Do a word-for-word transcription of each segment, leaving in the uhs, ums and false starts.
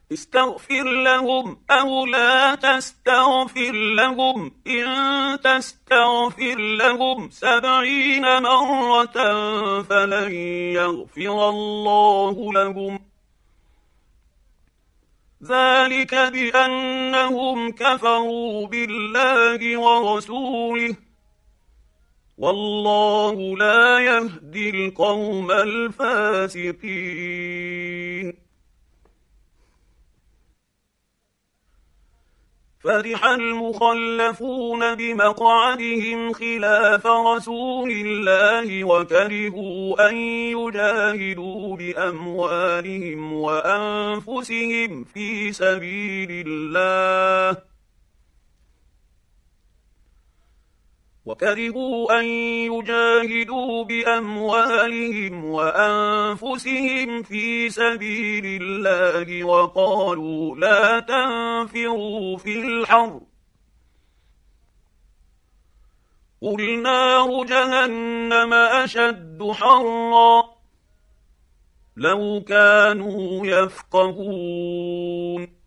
استغفر لهم أو لا تستغفر لهم إن تستغفر لهم سبعين مرة فلن يغفر الله لهم ذلك بأنهم كفروا بالله ورسوله والله لا يهدي القوم الفاسقين. فرح المخلفون بمقعدهم خلاف رسول الله وكرهوا أن يجاهدوا بأموالهم وأنفسهم في سبيل الله وكرهوا أن يجاهدوا بأموالهم وأنفسهم في سبيل الله وقالوا لا تنفروا في الحر قل نار جهنم أشد حرا لو كانوا يفقهون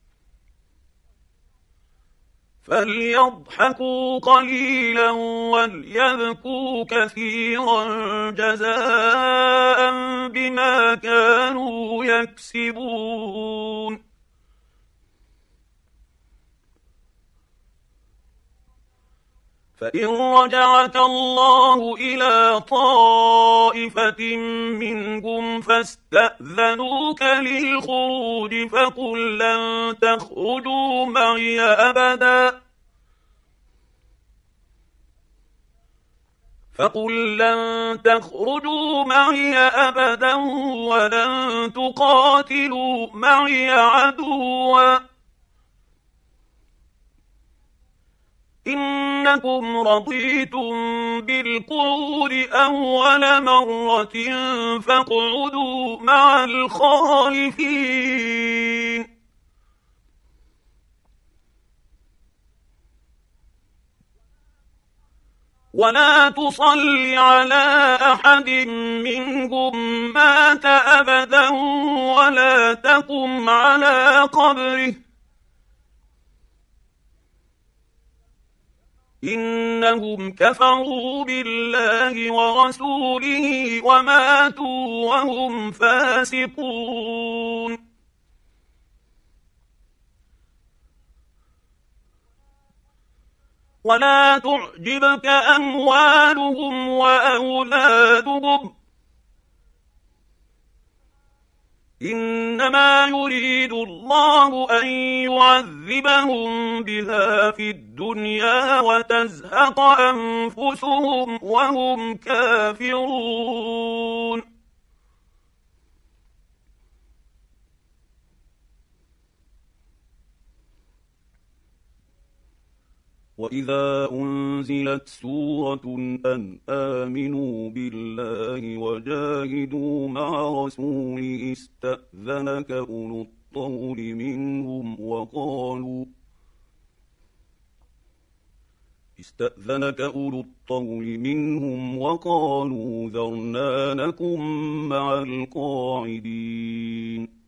فليضحكوا قليلا وليبكوا كثيرا جزاء بما كانوا يكسبون. فإن رجعك الله إلى طائفة منهم فاستأذنوك للخروج فقل لن تخرجوا معي أبدا فقل لن تخرجوا معي أبدا ولن تقاتلوا معي عدوا إنكم رضيتم بالقعود أول مرة فاقعدوا مع الخالفين. ولا تصل على أحد منهم مات أبدا ولا تقم على قبره إنهم كفروا بالله ورسوله وماتوا وهم فاسقون. ولا تعجبك أموالهم وأولادهم إنما يريد الله أن يعذبهم بها في الدنيا وتزهق أنفسهم وهم كافرون. وإذا أنزلت سورة أن آمنوا بالله وجاهدوا مع رسوله استأذنك أولو الطول منهم وقالوا استأذنك أولو الطول منهم وقالوا ذرنا نكن مع القاعدين.